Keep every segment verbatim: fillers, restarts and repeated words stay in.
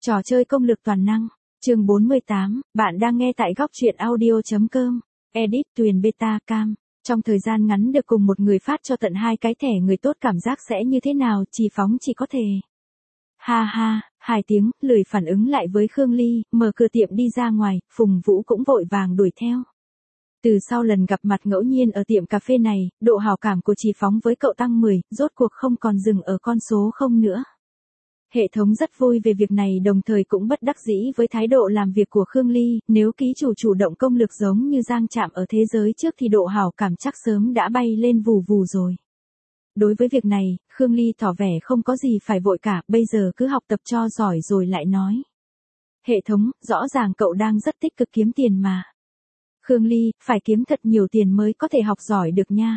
Trò chơi công lược toàn năng, chương bốn mươi tám, bạn đang nghe tại góc truyện audio.com, edit Tuyền Beta Cam. Trong thời gian ngắn được cùng một người phát cho tận hai cái thẻ người tốt cảm giác sẽ như thế nào, Chỉ Phóng chỉ có thể. Ha ha, hai tiếng, lười phản ứng lại với Khương Ly, mở cửa tiệm đi ra ngoài, Phùng Vũ cũng vội vàng đuổi theo. Từ sau lần gặp mặt ngẫu nhiên ở tiệm cà phê này, độ hảo cảm của Chỉ Phóng với cậu tăng mười, rốt cuộc không còn dừng ở con số không nữa. Hệ thống rất vui về việc này, đồng thời cũng bất đắc dĩ với thái độ làm việc của Khương Ly, nếu ký chủ chủ động công lược giống như Giang Trạm ở thế giới trước thì độ hảo cảm chắc sớm đã bay lên vù vù rồi. Đối với việc này, Khương Ly tỏ vẻ không có gì phải vội cả, bây giờ cứ học tập cho giỏi rồi lại nói. Hệ thống, rõ ràng cậu đang rất tích cực kiếm tiền mà. Khương Ly, phải kiếm thật nhiều tiền mới có thể học giỏi được nha.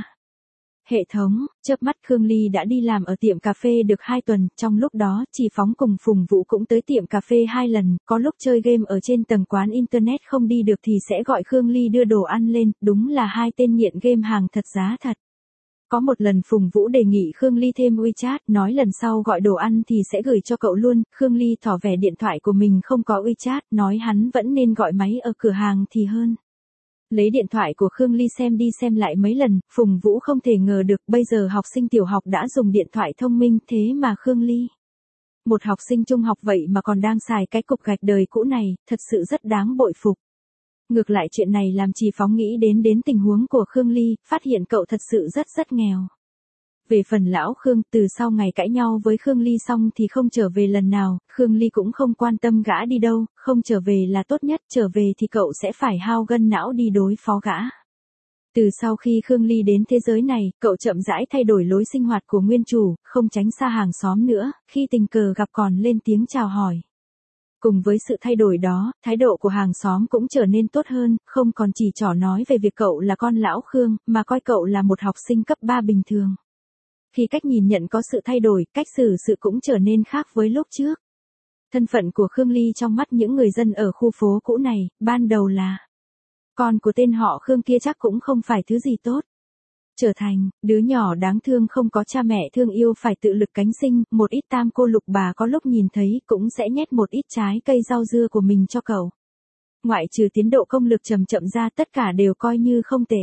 Hệ thống, chớp mắt Khương Ly đã đi làm ở tiệm cà phê được hai tuần, trong lúc đó Chỉ Phóng cùng Phùng Vũ cũng tới tiệm cà phê hai lần, có lúc chơi game ở trên tầng quán internet không đi được thì sẽ gọi Khương Ly đưa đồ ăn lên, đúng là hai tên nghiện game hàng thật giá thật. Có một lần Phùng Vũ đề nghị Khương Ly thêm WeChat, nói lần sau gọi đồ ăn thì sẽ gửi cho cậu luôn, Khương Ly tỏ vẻ điện thoại của mình không có WeChat, nói hắn vẫn nên gọi máy ở cửa hàng thì hơn. Lấy điện thoại của Khương Ly xem đi xem lại mấy lần, Phùng Vũ không thể ngờ được bây giờ học sinh tiểu học đã dùng điện thoại thông minh, thế mà Khương Ly, một học sinh trung học vậy mà còn đang xài cái cục gạch đời cũ này, thật sự rất đáng bội phục. Ngược lại chuyện này làm Chỉ Phóng nghĩ đến đến tình huống của Khương Ly, phát hiện cậu thật sự rất rất nghèo. Về phần lão Khương, từ sau ngày cãi nhau với Khương Ly xong thì không trở về lần nào, Khương Ly cũng không quan tâm gã đi đâu, không trở về là tốt nhất, trở về thì cậu sẽ phải hao gân não đi đối phó gã. Từ sau khi Khương Ly đến thế giới này, cậu chậm rãi thay đổi lối sinh hoạt của nguyên chủ, không tránh xa hàng xóm nữa, khi tình cờ gặp còn lên tiếng chào hỏi. Cùng với sự thay đổi đó, thái độ của hàng xóm cũng trở nên tốt hơn, không còn chỉ trỏ nói về việc cậu là con lão Khương, mà coi cậu là một học sinh cấp ba bình thường. Khi cách nhìn nhận có sự thay đổi, cách xử sự cũng trở nên khác với lúc trước. Thân phận của Khương Ly trong mắt những người dân ở khu phố cũ này, ban đầu là con của tên họ Khương kia chắc cũng không phải thứ gì tốt. Trở thành đứa nhỏ đáng thương không có cha mẹ thương yêu phải tự lực cánh sinh, một ít tam cô lục bà có lúc nhìn thấy cũng sẽ nhét một ít trái cây rau dưa của mình cho cậu. Ngoại trừ tiến độ công lực chậm chậm ra tất cả đều coi như không tệ.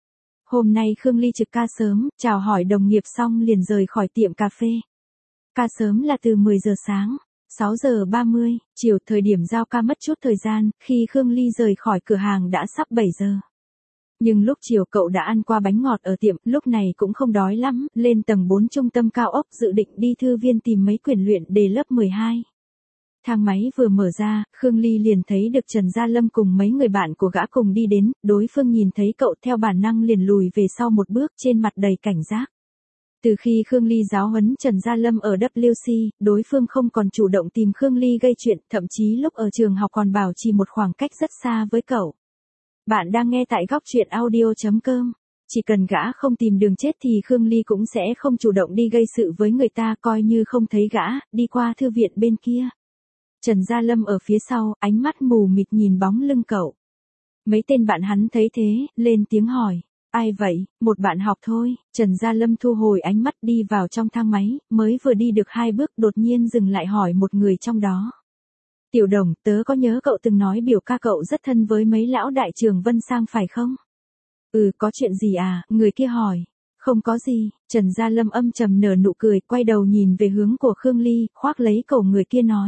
Hôm nay Khương Ly trực ca sớm, chào hỏi đồng nghiệp xong liền rời khỏi tiệm cà phê. Ca sớm là từ mười giờ sáng, sáu giờ ba mươi, chiều, thời điểm giao ca mất chút thời gian, khi Khương Ly rời khỏi cửa hàng đã sắp bảy giờ. Nhưng lúc chiều cậu đã ăn qua bánh ngọt ở tiệm, lúc này cũng không đói lắm, lên tầng bốn trung tâm cao ốc dự định đi thư viên tìm mấy quyển luyện đề lớp mười hai. Thang máy vừa mở ra, Khương Ly liền thấy được Trần Gia Lâm cùng mấy người bạn của gã cùng đi đến, đối phương nhìn thấy cậu theo bản năng liền lùi về sau một bước, trên mặt đầy cảnh giác. Từ khi Khương Ly giáo huấn Trần Gia Lâm ở W C, đối phương không còn chủ động tìm Khương Ly gây chuyện, thậm chí lúc ở trường học còn bảo trì một khoảng cách rất xa với cậu. Bạn đang nghe tại góc truyện audio.com. Chỉ cần gã không tìm đường chết thì Khương Ly cũng sẽ không chủ động đi gây sự với người ta, coi như không thấy gã, đi qua thư viện bên kia. Trần Gia Lâm ở phía sau, ánh mắt mù mịt nhìn bóng lưng cậu. Mấy tên bạn hắn thấy thế, lên tiếng hỏi. Ai vậy? Một bạn học thôi. Trần Gia Lâm thu hồi ánh mắt đi vào trong thang máy, mới vừa đi được hai bước đột nhiên dừng lại hỏi một người trong đó. Tiểu Đồng, tớ có nhớ cậu từng nói biểu ca cậu rất thân với mấy lão đại trường Vân Sang phải không? Ừ, có chuyện gì à? Người kia hỏi. Không có gì. Trần Gia Lâm âm trầm nở nụ cười, quay đầu nhìn về hướng của Khương Ly, khoác lấy cổ người kia nói.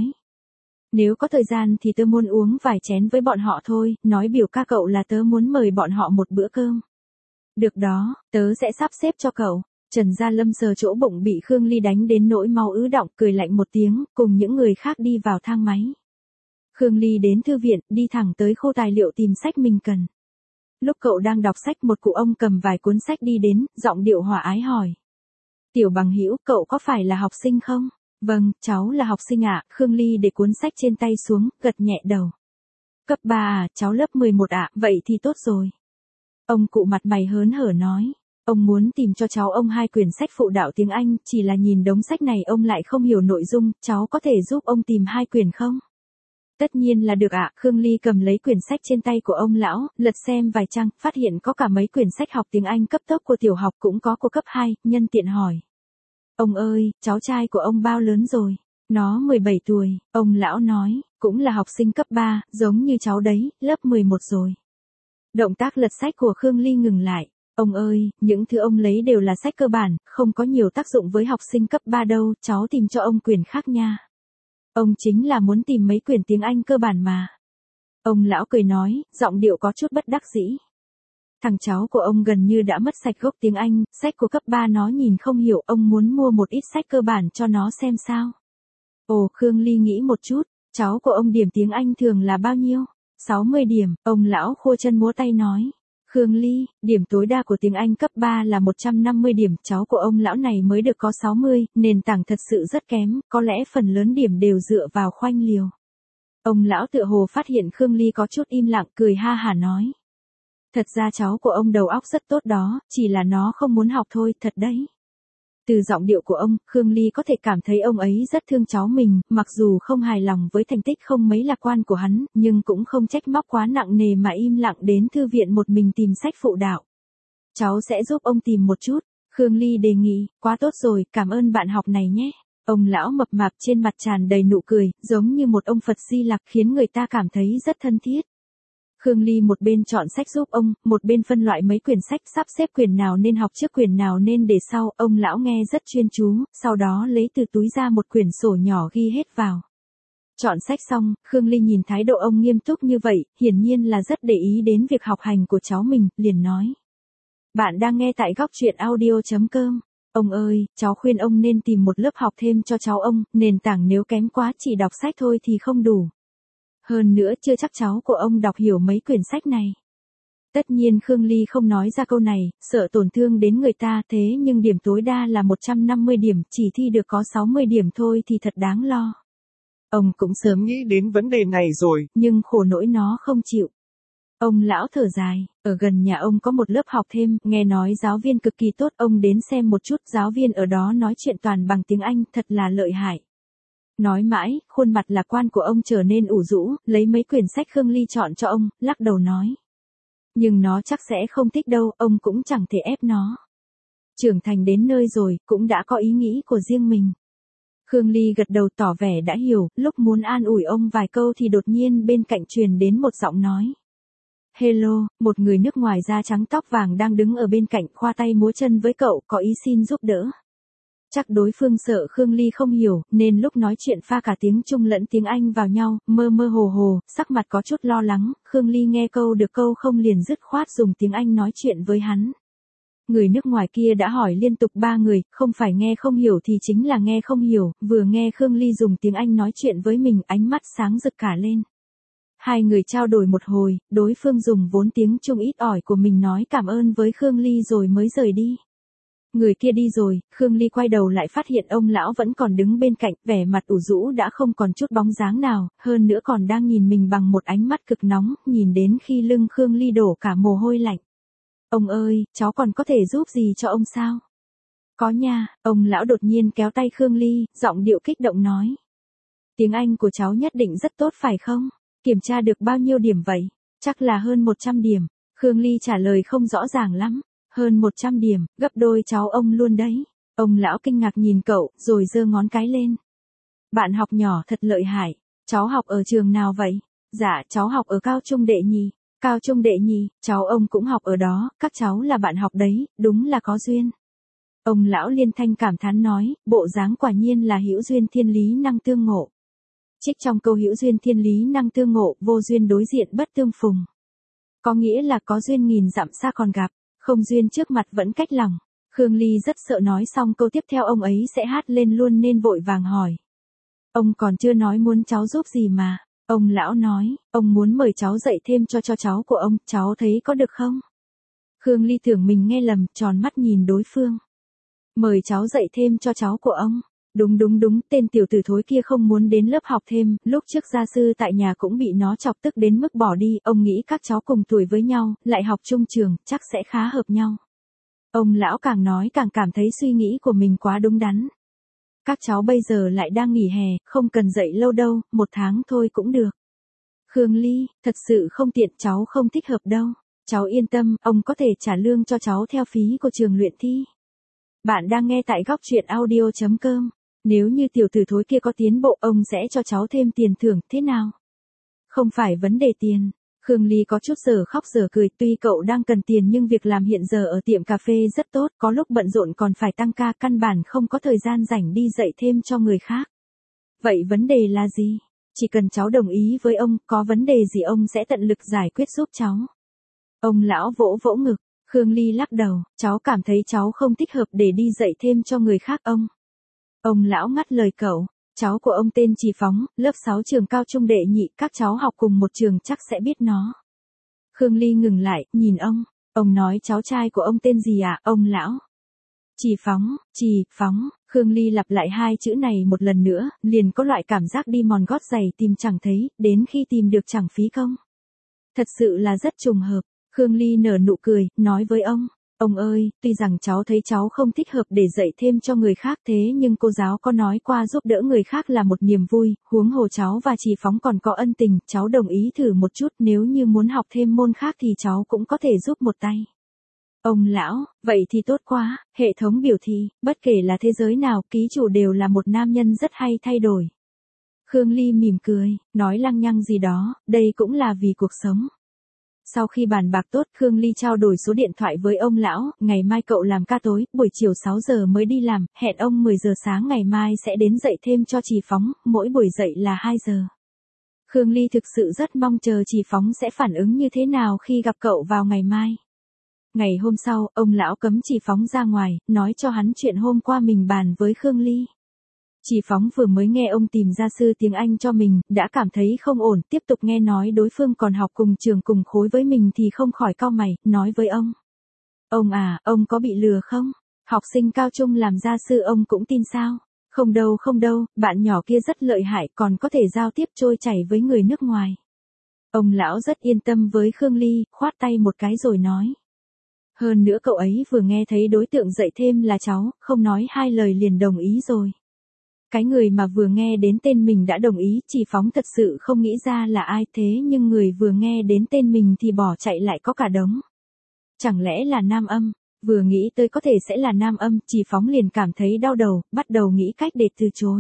Nếu có thời gian thì tớ muốn uống vài chén với bọn họ thôi, nói biểu ca cậu là tớ muốn mời bọn họ một bữa cơm. Được đó, tớ sẽ sắp xếp cho cậu. Trần Gia Lâm sờ chỗ bụng bị Khương Ly đánh đến nỗi máu ứ đọng, cười lạnh một tiếng, cùng những người khác đi vào thang máy. Khương Ly đến thư viện, đi thẳng tới khu tài liệu tìm sách mình cần. Lúc cậu đang đọc sách, một cụ ông cầm vài cuốn sách đi đến, giọng điệu hòa ái hỏi. Tiểu bằng hữu, cậu có phải là học sinh không? Vâng, cháu là học sinh ạ. Khương Ly để cuốn sách trên tay xuống, gật nhẹ đầu. Cấp ba à, cháu lớp mười một ạ, vậy thì tốt rồi. Ông cụ mặt mày hớn hở nói. Ông muốn tìm cho cháu ông hai quyển sách phụ đạo tiếng Anh, chỉ là nhìn đống sách này ông lại không hiểu nội dung, cháu có thể giúp ông tìm hai quyển không? Tất nhiên là được ạ. Khương Ly cầm lấy quyển sách trên tay của ông lão, lật xem vài trang, phát hiện có cả mấy quyển sách học tiếng Anh cấp tốc của tiểu học cũng có của cấp hai, nhân tiện hỏi. Ông ơi, cháu trai của ông bao lớn rồi? Nó mười bảy tuổi, ông lão nói, cũng là học sinh cấp ba, giống như cháu đấy, lớp mười một rồi. Động tác lật sách của Khương Ly ngừng lại. Ông ơi, những thứ ông lấy đều là sách cơ bản, không có nhiều tác dụng với học sinh cấp ba đâu, cháu tìm cho ông quyển khác nha. Ông chính là muốn tìm mấy quyển tiếng Anh cơ bản mà. Ông lão cười nói, giọng điệu có chút bất đắc dĩ. Thằng cháu của ông gần như đã mất sạch gốc tiếng Anh, sách của cấp ba nó nhìn không hiểu, ông muốn mua một ít sách cơ bản cho nó xem sao. Ồ, Khương Ly nghĩ một chút, cháu của ông điểm tiếng Anh thường là bao nhiêu? sáu mươi điểm, ông lão khua chân múa tay nói. Khương Ly, điểm tối đa của tiếng Anh cấp ba là một trăm năm mươi điểm, cháu của ông lão này mới được có sáu mươi, nền tảng thật sự rất kém, có lẽ phần lớn điểm đều dựa vào khoanh liều. Ông lão tựa hồ phát hiện Khương Ly có chút im lặng, cười ha hả nói. Thật ra cháu của ông đầu óc rất tốt đó, chỉ là nó không muốn học thôi, thật đấy. Từ giọng điệu của ông, Khương Ly có thể cảm thấy ông ấy rất thương cháu mình, mặc dù không hài lòng với thành tích không mấy lạc quan của hắn, nhưng cũng không trách móc quá nặng nề mà im lặng đến thư viện một mình tìm sách phụ đạo. Cháu sẽ giúp ông tìm một chút, Khương Ly đề nghị, quá tốt rồi, cảm ơn bạn học này nhé. Ông lão mập mạp trên mặt tràn đầy nụ cười, giống như một ông Phật Di Lặc khiến người ta cảm thấy rất thân thiết. Khương Ly một bên chọn sách giúp ông, một bên phân loại mấy quyển sách, sắp xếp quyển nào nên học trước quyển nào nên để sau, ông lão nghe rất chuyên chú, sau đó lấy từ túi ra một quyển sổ nhỏ ghi hết vào. Chọn sách xong, Khương Ly nhìn thái độ ông nghiêm túc như vậy, hiển nhiên là rất để ý đến việc học hành của cháu mình, liền nói. Bạn đang nghe tại góc truyện audio chấm com. Ông ơi, cháu khuyên ông nên tìm một lớp học thêm cho cháu ông, nền tảng nếu kém quá chỉ đọc sách thôi thì không đủ. Hơn nữa chưa chắc cháu của ông đọc hiểu mấy quyển sách này. Tất nhiên Khương Ly không nói ra câu này, sợ tổn thương đến người ta, thế nhưng điểm tối đa là một trăm năm mươi điểm, chỉ thi được có sáu mươi điểm thôi thì thật đáng lo. Ông cũng sớm nghĩ đến vấn đề này rồi, nhưng khổ nỗi nó không chịu. Ông lão thở dài, ở gần nhà ông có một lớp học thêm, nghe nói giáo viên cực kỳ tốt, ông đến xem một chút, giáo viên ở đó nói chuyện toàn bằng tiếng Anh, thật là lợi hại. Nói mãi, khuôn mặt lạc quan của ông trở nên ủ rũ, lấy mấy quyển sách Khương Ly chọn cho ông, lắc đầu nói. Nhưng nó chắc sẽ không thích đâu, ông cũng chẳng thể ép nó. Trưởng thành đến nơi rồi, cũng đã có ý nghĩ của riêng mình. Khương Ly gật đầu tỏ vẻ đã hiểu, lúc muốn an ủi ông vài câu thì đột nhiên bên cạnh truyền đến một giọng nói. Hello, một người nước ngoài da trắng tóc vàng đang đứng ở bên cạnh, khoa tay múa chân với cậu, có ý xin giúp đỡ. Chắc đối phương sợ Khương Ly không hiểu, nên lúc nói chuyện pha cả tiếng Trung lẫn tiếng Anh vào nhau, mơ mơ hồ hồ, sắc mặt có chút lo lắng, Khương Ly nghe câu được câu không liền dứt khoát dùng tiếng Anh nói chuyện với hắn. Người nước ngoài kia đã hỏi liên tục ba người, không phải nghe không hiểu thì chính là nghe không hiểu, vừa nghe Khương Ly dùng tiếng Anh nói chuyện với mình, ánh mắt sáng rực cả lên. Hai người trao đổi một hồi, đối phương dùng vốn tiếng Trung ít ỏi của mình nói cảm ơn với Khương Ly rồi mới rời đi. Người kia đi rồi, Khương Ly quay đầu lại phát hiện ông lão vẫn còn đứng bên cạnh, vẻ mặt ủ rũ đã không còn chút bóng dáng nào, hơn nữa còn đang nhìn mình bằng một ánh mắt cực nóng, nhìn đến khi lưng Khương Ly đổ cả mồ hôi lạnh. Ông ơi, cháu còn có thể giúp gì cho ông sao? Có nha, ông lão đột nhiên kéo tay Khương Ly, giọng điệu kích động nói. Tiếng Anh của cháu nhất định rất tốt phải không? Kiểm tra được bao nhiêu điểm vậy? Chắc là hơn một trăm điểm. Khương Ly trả lời không rõ ràng lắm. Hơn một trăm điểm, gấp đôi cháu ông luôn đấy. Ông lão kinh ngạc nhìn cậu, rồi giơ ngón cái lên. Bạn học nhỏ thật lợi hại. Cháu học ở trường nào vậy? Dạ, cháu học ở cao trung đệ nhì. Cao trung đệ nhì, cháu ông cũng học ở đó, các cháu là bạn học đấy, đúng là có duyên. Ông lão liên thanh cảm thán nói, bộ dáng quả nhiên là hữu duyên thiên lý năng tương ngộ. Trích trong câu hữu duyên thiên lý năng tương ngộ, vô duyên đối diện bất tương phùng. Có nghĩa là có duyên nghìn dặm xa còn gặp, không duyên trước mặt vẫn cách lòng. Khương Ly rất sợ nói xong câu tiếp theo ông ấy sẽ hát lên luôn nên vội vàng hỏi. Ông còn chưa nói muốn cháu giúp gì mà. Ông lão nói, ông muốn mời cháu dạy thêm cho cho cháu của ông, cháu thấy có được không? Khương Ly tưởng mình nghe lầm, tròn mắt nhìn đối phương. Mời cháu dạy thêm cho cháu của ông. Đúng đúng đúng, tên tiểu tử thối kia không muốn đến lớp học thêm, lúc trước gia sư tại nhà cũng bị nó chọc tức đến mức bỏ đi, ông nghĩ các cháu cùng tuổi với nhau, lại học chung trường, chắc sẽ khá hợp nhau. Ông lão càng nói càng cảm thấy suy nghĩ của mình quá đúng đắn. Các cháu bây giờ lại đang nghỉ hè, không cần dạy lâu đâu, một tháng thôi cũng được. Khương Ly, thật sự không tiện, cháu không thích hợp đâu. Cháu yên tâm, ông có thể trả lương cho cháu theo phí của trường luyện thi. Bạn đang nghe tại góc truyện audio chấm com. Nếu như tiểu tử thối kia có tiến bộ, ông sẽ cho cháu thêm tiền thưởng, thế nào? Không phải vấn đề tiền. Khương Ly có chút giờ khóc giờ cười, tuy cậu đang cần tiền nhưng việc làm hiện giờ ở tiệm cà phê rất tốt, có lúc bận rộn còn phải tăng ca, căn bản không có thời gian rảnh đi dạy thêm cho người khác. Vậy vấn đề là gì? Chỉ cần cháu đồng ý với ông, có vấn đề gì ông sẽ tận lực giải quyết giúp cháu. Ông lão vỗ vỗ ngực, Khương Ly lắc đầu, cháu cảm thấy cháu không thích hợp để đi dạy thêm cho người khác ông. Ông lão ngắt lời cậu, cháu của ông tên Trì Phóng, lớp sáu trường cao trung đệ nhị, các cháu học cùng một trường chắc sẽ biết nó. Khương Ly ngừng lại, nhìn ông, ông nói cháu trai của ông tên gì à, ông lão? Trì Phóng, Trì Phóng, Khương Ly lặp lại hai chữ này một lần nữa, liền có loại cảm giác đi mòn gót giày tìm chẳng thấy, đến khi tìm được chẳng phí công. Thật sự là rất trùng hợp. Khương Ly nở nụ cười, nói với ông, ông ơi, tuy rằng cháu thấy cháu không thích hợp để dạy thêm cho người khác thế nhưng cô giáo có nói qua giúp đỡ người khác là một niềm vui, huống hồ cháu và Trì Phóng còn có ân tình, cháu đồng ý thử một chút, nếu như muốn học thêm môn khác thì cháu cũng có thể giúp một tay. Ông lão, vậy thì tốt quá, hệ thống biểu thị, bất kể là thế giới nào, ký chủ đều là một nam nhân rất hay thay đổi. Khương Ly mỉm cười, nói lăng nhăng gì đó, đây cũng là vì cuộc sống. Sau khi bàn bạc tốt, Khương Ly trao đổi số điện thoại với ông lão, ngày mai cậu làm ca tối, buổi chiều sáu giờ mới đi làm, hẹn ông mười giờ sáng ngày mai sẽ đến dạy thêm cho Trì Phóng, mỗi buổi dạy là hai giờ. Khương Ly thực sự rất mong chờ Trì Phóng sẽ phản ứng như thế nào khi gặp cậu vào ngày mai. Ngày hôm sau, ông lão cấm Trì Phóng ra ngoài, nói cho hắn chuyện hôm qua mình bàn với Khương Ly. Trì Phóng vừa mới nghe ông tìm gia sư tiếng Anh cho mình, đã cảm thấy không ổn, tiếp tục nghe nói đối phương còn học cùng trường cùng khối với mình thì không khỏi cau mày, nói với ông. Ông à, ông có bị lừa không? Học sinh cao trung làm gia sư ông cũng tin sao? Không đâu không đâu, bạn nhỏ kia rất lợi hại, còn có thể giao tiếp trôi chảy với người nước ngoài. Ông lão rất yên tâm với Khương Ly, khoát tay một cái rồi nói. Hơn nữa cậu ấy vừa nghe thấy đối tượng dạy thêm là cháu, không nói hai lời liền đồng ý rồi. Cái người mà vừa nghe đến tên mình đã đồng ý, Trì Phóng thật sự không nghĩ ra là ai thế nhưng người vừa nghe đến tên mình thì bỏ chạy lại có cả đống. Chẳng lẽ là nam âm, vừa nghĩ tới có thể sẽ là nam âm, Trì Phóng liền cảm thấy đau đầu, bắt đầu nghĩ cách để từ chối.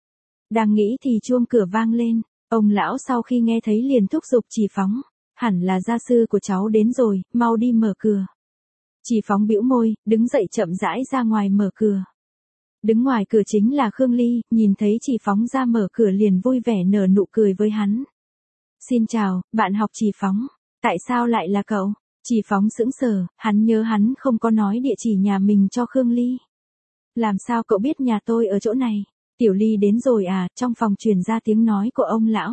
Đang nghĩ thì chuông cửa vang lên, ông lão sau khi nghe thấy liền thúc giục Trì Phóng, hẳn là gia sư của cháu đến rồi, mau đi mở cửa. Trì Phóng bĩu môi, đứng dậy chậm rãi ra ngoài mở cửa. Đứng ngoài cửa chính là Khương Ly, nhìn thấy Trì Phóng ra mở cửa liền vui vẻ nở nụ cười với hắn. Xin chào, bạn học Trì Phóng, tại sao lại là cậu? Trì Phóng sững sờ, hắn nhớ hắn không có nói địa chỉ nhà mình cho Khương Ly. Làm sao cậu biết nhà tôi ở chỗ này? Tiểu Ly đến rồi à, trong phòng truyền ra tiếng nói của ông lão.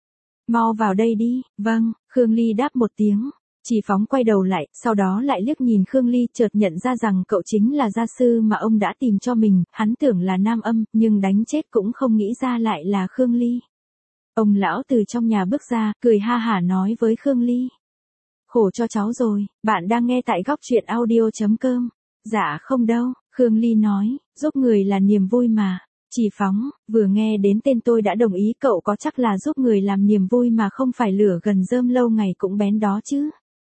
Mau vào đây đi, vâng, Khương Ly đáp một tiếng. Trì Phóng quay đầu lại, sau đó lại liếc nhìn Khương Ly, chợt nhận ra rằng cậu chính là gia sư mà ông đã tìm cho mình, hắn tưởng là nam âm, nhưng đánh chết cũng không nghĩ ra lại là Khương Ly. Ông lão từ trong nhà bước ra, cười ha hả nói với Khương Ly. Khổ cho cháu rồi, bạn đang nghe tại góc truyện audio chấm com. Dạ không đâu, Khương Ly nói, giúp người là niềm vui mà. Trì Phóng, vừa nghe đến tên tôi đã đồng ý, cậu có chắc là giúp người làm niềm vui mà không phải lửa gần rơm lâu ngày cũng bén đó chứ.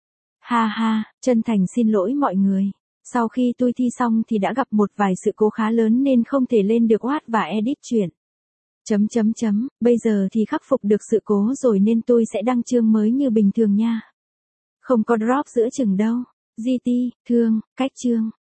Ha ha, chân thành xin lỗi mọi người. Sau khi tôi thi xong thì đã gặp một vài sự cố khá lớn nên không thể lên được oát và edit chuyện. Chấm chấm chấm, bây giờ thì khắc phục được sự cố rồi nên tôi sẽ đăng chương mới như bình thường nha. Không có drop giữa chừng đâu. giê tê, thương, cách chương.